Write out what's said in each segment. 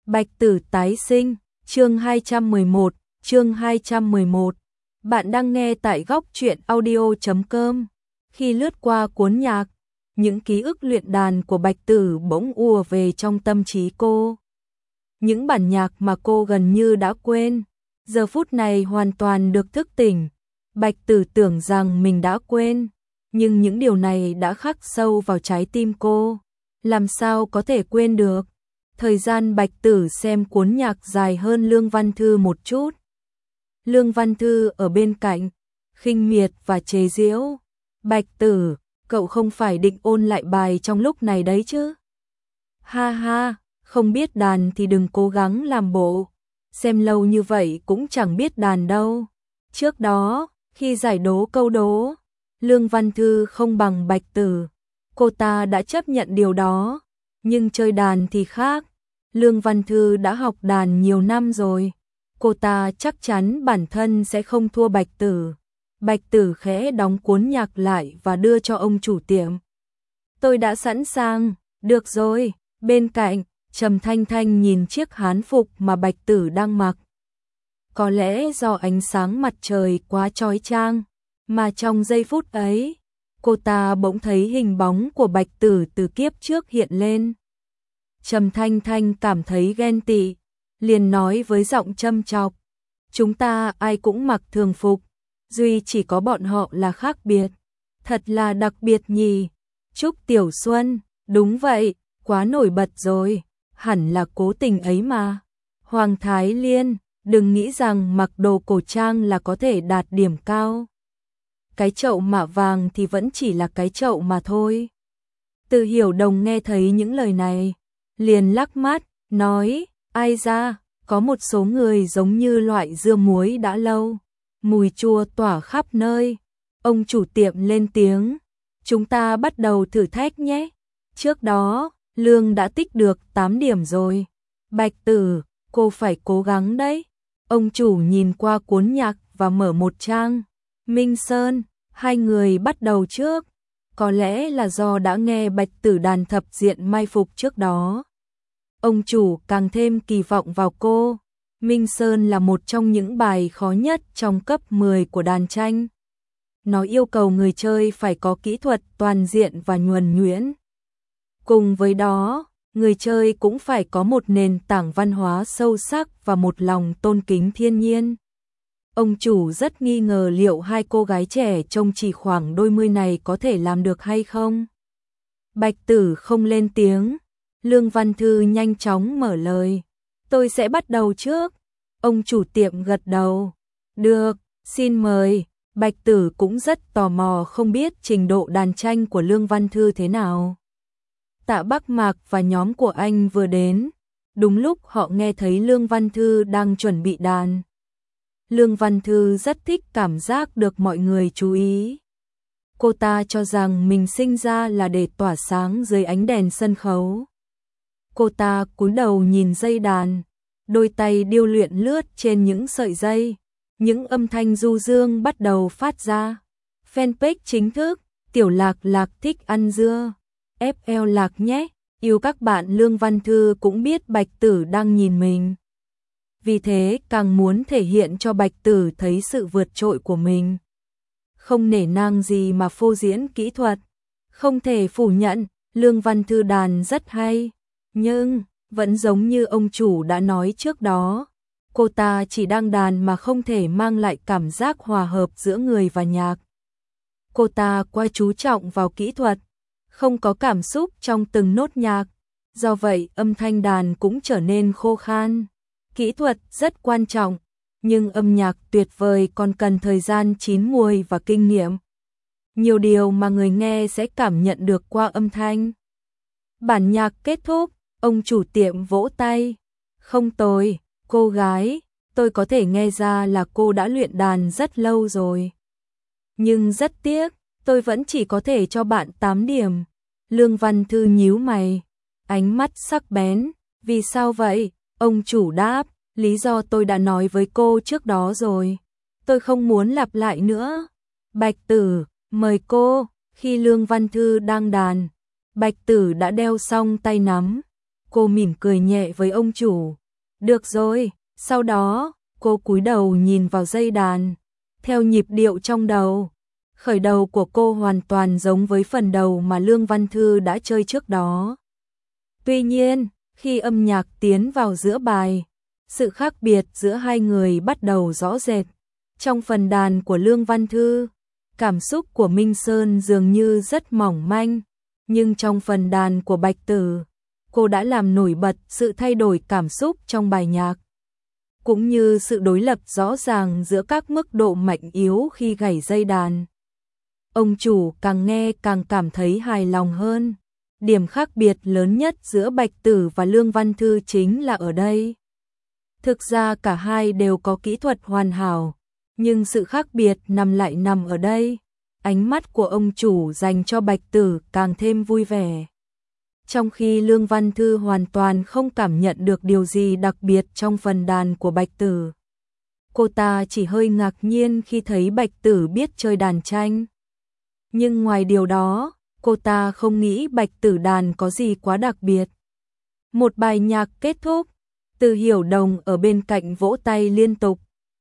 Bạch Tử tái sinh, chương 211, chương 211. Bạn đang nghe tại góc truyện audio.com. Khi lướt qua cuốn nhạc, những ký ức luyện đàn của Bạch Tử bỗng ùa về trong tâm trí cô. Những bản nhạc mà cô gần như đã quên, giờ phút này hoàn toàn được thức tỉnh. Bạch Tử tưởng rằng mình đã quên, nhưng những điều này đã khắc sâu vào trái tim cô. Làm sao có thể quên được? Thời gian Bạch Tử xem cuốn nhạc dài hơn Lương Văn Thư một chút. Lương Văn Thư ở bên cạnh, khinh miệt và chế giễu. Bạch Tử, cậu không phải định ôn lại bài trong lúc này đấy chứ? Ha ha, không biết đàn thì đừng cố gắng làm bộ. Xem lâu như vậy cũng chẳng biết đàn đâu. Trước đó, khi giải đố câu đố, Lương Văn Thư không bằng Bạch Tử. Cô ta đã chấp nhận điều đó. Nhưng chơi đàn thì khác. Lương Văn Thư đã học đàn nhiều năm rồi. Cô ta chắc chắn bản thân sẽ không thua Bạch Tử. Bạch Tử khẽ đóng cuốn nhạc lại và đưa cho ông chủ tiệm. Tôi đã sẵn sàng, được rồi. Bên cạnh, Trầm Thanh Thanh nhìn chiếc hán phục mà Bạch Tử đang mặc. Có lẽ do ánh sáng mặt trời quá chói chang, mà trong giây phút ấy, cô ta bỗng thấy hình bóng của Bạch Tử từ kiếp trước hiện lên. Trầm Thanh Thanh cảm thấy ghen tị, liền nói với giọng châm chọc. Chúng ta ai cũng mặc thường phục, duy chỉ có bọn họ là khác biệt. Thật là đặc biệt nhỉ. Trúc Tiểu Xuân, đúng vậy, quá nổi bật rồi, hẳn là cố tình ấy mà. Hoàng Thái Liên, đừng nghĩ rằng mặc đồ cổ trang là có thể đạt điểm cao. Cái chậu mạ vàng thì vẫn chỉ là cái chậu mà thôi. Từ Hiểu Đồng nghe thấy những lời này, liền lắc mắt, nói, ai ra, có một số người giống như loại dưa muối đã lâu, mùi chua tỏa khắp nơi. Ông chủ tiệm lên tiếng, chúng ta bắt đầu thử thách nhé. Trước đó, Lương đã tích được 8 điểm rồi. Bạch Tử, cô phải cố gắng đấy. Ông chủ nhìn qua cuốn nhạc và mở một trang. Minh Sơn, hai người bắt đầu trước. Có lẽ là do đã nghe Bạch Tử đàn thập diện mai phục trước đó. Ông chủ càng thêm kỳ vọng vào cô. Minh Sơn là một trong những bài khó nhất trong cấp 10 của đàn tranh. Nó yêu cầu người chơi phải có kỹ thuật toàn diện và nhuần nhuyễn. Cùng với đó, người chơi cũng phải có một nền tảng văn hóa sâu sắc và một lòng tôn kính thiên nhiên. Ông chủ rất nghi ngờ liệu hai cô gái trẻ trông chỉ khoảng đôi mươi này có thể làm được hay không. Bạch Tử không lên tiếng. Lương Văn Thư nhanh chóng mở lời. Tôi sẽ bắt đầu trước. Ông chủ tiệm gật đầu. Được, xin mời. Bạch Tử cũng rất tò mò không biết trình độ đàn tranh của Lương Văn Thư thế nào. Tạ Bắc Mạc và nhóm của anh vừa đến. Đúng lúc họ nghe thấy Lương Văn Thư đang chuẩn bị đàn. Lương Văn Thư rất thích cảm giác được mọi người chú ý. Cô ta cho rằng mình sinh ra là để tỏa sáng dưới ánh đèn sân khấu. Cô ta cúi đầu nhìn dây đàn, đôi tay điêu luyện lướt trên những sợi dây. Những âm thanh du dương bắt đầu phát ra. Fanpage chính thức, Tiểu Lạc Lạc thích ăn dưa. FL Lạc nhé, yêu các bạn. Lương Văn Thư cũng biết Bạch Tử đang nhìn mình. Vì thế càng muốn thể hiện cho Bạch Tử thấy sự vượt trội của mình. Không nể nang gì mà phô diễn kỹ thuật. Không thể phủ nhận, Lương Văn Thư đàn rất hay. Nhưng, vẫn giống như ông chủ đã nói trước đó, cô ta chỉ đang đàn mà không thể mang lại cảm giác hòa hợp giữa người và nhạc. Cô ta quá chú trọng vào kỹ thuật, không có cảm xúc trong từng nốt nhạc. Do vậy âm thanh đàn cũng trở nên khô khan. Kỹ thuật rất quan trọng, nhưng âm nhạc tuyệt vời còn cần thời gian chín mùi và kinh nghiệm. Nhiều điều mà người nghe sẽ cảm nhận được qua âm thanh. Bản nhạc kết thúc, ông chủ tiệm vỗ tay. Không tồi, cô gái, tôi có thể nghe ra là cô đã luyện đàn rất lâu rồi. Nhưng rất tiếc, tôi vẫn chỉ có thể cho bạn 8 điểm. Lương Văn Thư nhíu mày, ánh mắt sắc bén. Vì sao vậy? Ông chủ đáp, lý do tôi đã nói với cô trước đó rồi. Tôi không muốn lặp lại nữa. Bạch Tử, mời cô. Khi Lương Văn Thư đang đàn, Bạch Tử đã đeo xong tay nắm. Cô mỉm cười nhẹ với ông chủ. Được rồi, sau đó, cô cúi đầu nhìn vào dây đàn. Theo nhịp điệu trong đầu, khởi đầu của cô hoàn toàn giống với phần đầu mà Lương Văn Thư đã chơi trước đó. Tuy nhiên, khi âm nhạc tiến vào giữa bài, sự khác biệt giữa hai người bắt đầu rõ rệt. Trong phần đàn của Lương Văn Thư, cảm xúc của Minh Sơn dường như rất mỏng manh, nhưng trong phần đàn của Bạch Tử, cô đã làm nổi bật sự thay đổi cảm xúc trong bài nhạc, cũng như sự đối lập rõ ràng giữa các mức độ mạnh yếu khi gảy dây đàn. Ông chủ càng nghe càng cảm thấy hài lòng hơn. Điểm khác biệt lớn nhất giữa Bạch Tử và Lương Văn Thư chính là ở đây. Thực ra cả hai đều có kỹ thuật hoàn hảo, nhưng sự khác biệt nằm ở đây. Ánh mắt của ông chủ dành cho Bạch Tử càng thêm vui vẻ. Trong khi Lương Văn Thư hoàn toàn không cảm nhận được điều gì đặc biệt trong phần đàn của Bạch Tử. Cô ta chỉ hơi ngạc nhiên khi thấy Bạch Tử biết chơi đàn tranh. Nhưng ngoài điều đó, cô ta không nghĩ Bạch Tử đàn có gì quá đặc biệt. Một bài nhạc kết thúc, Từ Hiểu Đồng ở bên cạnh vỗ tay liên tục.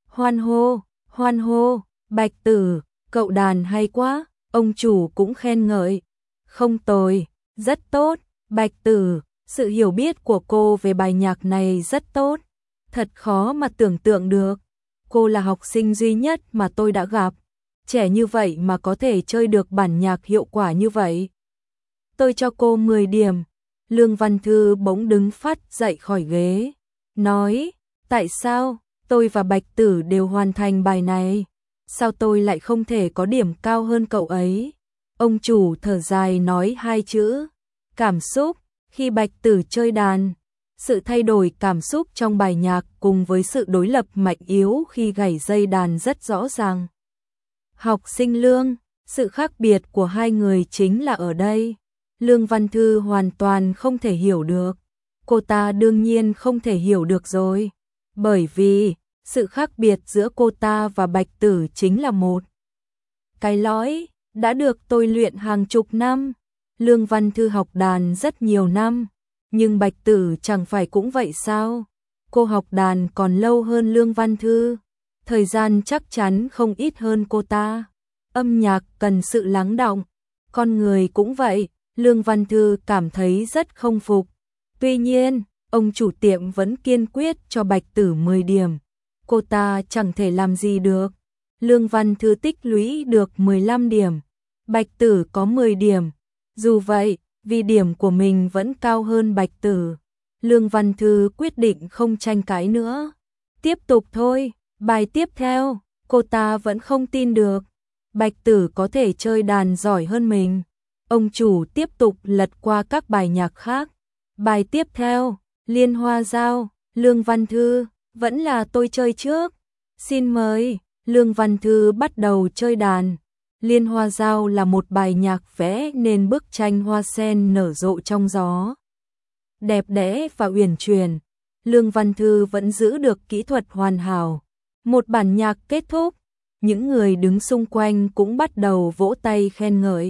Hoan hô, Bạch Tử, cậu đàn hay quá, ông chủ cũng khen ngợi. Không tồi, rất tốt, Bạch Tử, sự hiểu biết của cô về bài nhạc này rất tốt. Thật khó mà tưởng tượng được, cô là học sinh duy nhất mà tôi đã gặp. Trẻ như vậy mà có thể chơi được bản nhạc hiệu quả như vậy. Tôi cho cô 10 điểm. Lương Văn Thư bỗng đứng phát dậy khỏi ghế. Nói, tại sao tôi và Bạch Tử đều hoàn thành bài này? Sao tôi lại không thể có điểm cao hơn cậu ấy? Ông chủ thở dài nói hai chữ. Cảm xúc, khi Bạch Tử chơi đàn. Sự thay đổi cảm xúc trong bài nhạc cùng với sự đối lập mạnh yếu khi gảy dây đàn rất rõ ràng. Học sinh Lương, sự khác biệt của hai người chính là ở đây. Lương Văn Thư hoàn toàn không thể hiểu được. Cô ta đương nhiên không thể hiểu được rồi. Bởi vì, sự khác biệt giữa cô ta và Bạch Tử chính là một cái lõi, đã được tôi luyện hàng chục năm. Lương Văn Thư học đàn rất nhiều năm, nhưng Bạch Tử chẳng phải cũng vậy sao? Cô học đàn còn lâu hơn Lương Văn Thư. Thời gian chắc chắn không ít hơn cô ta. Âm nhạc cần sự lắng đọng, con người cũng vậy. Lương Văn Thư cảm thấy rất không phục. Tuy nhiên, ông chủ tiệm vẫn kiên quyết cho Bạch Tử 10 điểm. Cô ta chẳng thể làm gì được. Lương Văn Thư tích lũy được 15 điểm. Bạch Tử có 10 điểm. Dù vậy, vì điểm của mình vẫn cao hơn Bạch Tử, Lương Văn Thư quyết định không tranh cãi nữa. Tiếp tục thôi. Bài tiếp theo, cô ta vẫn không tin được. Bạch Tử có thể chơi đàn giỏi hơn mình. Ông chủ tiếp tục lật qua các bài nhạc khác. Bài tiếp theo, Liên Hoa Giao, Lương Văn Thư, vẫn là tôi chơi trước. Xin mời, Lương Văn Thư bắt đầu chơi đàn. Liên Hoa Giao là một bài nhạc vẽ nên bức tranh hoa sen nở rộ trong gió. Đẹp đẽ và uyển chuyển, Lương Văn Thư vẫn giữ được kỹ thuật hoàn hảo. Một bản nhạc kết thúc, những người đứng xung quanh cũng bắt đầu vỗ tay khen ngợi.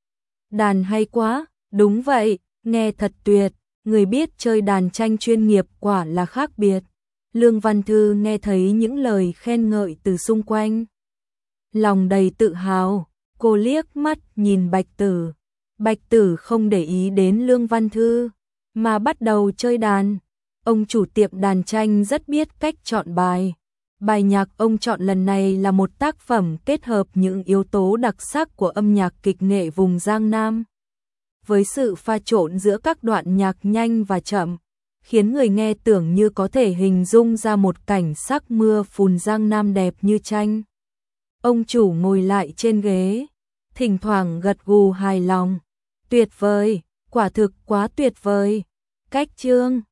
Đàn hay quá, đúng vậy, nghe thật tuyệt, người biết chơi đàn tranh chuyên nghiệp quả là khác biệt. Lương Văn Thư nghe thấy những lời khen ngợi từ xung quanh. Lòng đầy tự hào, cô liếc mắt nhìn Bạch Tử. Bạch Tử không để ý đến Lương Văn Thư, mà bắt đầu chơi đàn. Ông chủ tiệm đàn tranh rất biết cách chọn bài. Bài nhạc ông chọn lần này là một tác phẩm kết hợp những yếu tố đặc sắc của âm nhạc kịch nghệ vùng Giang Nam. Với sự pha trộn giữa các đoạn nhạc nhanh và chậm, khiến người nghe tưởng như có thể hình dung ra một cảnh sắc mưa phùn Giang Nam đẹp như tranh. Ông chủ ngồi lại trên ghế, thỉnh thoảng gật gù hài lòng. Tuyệt vời, quả thực quá tuyệt vời. Cách chương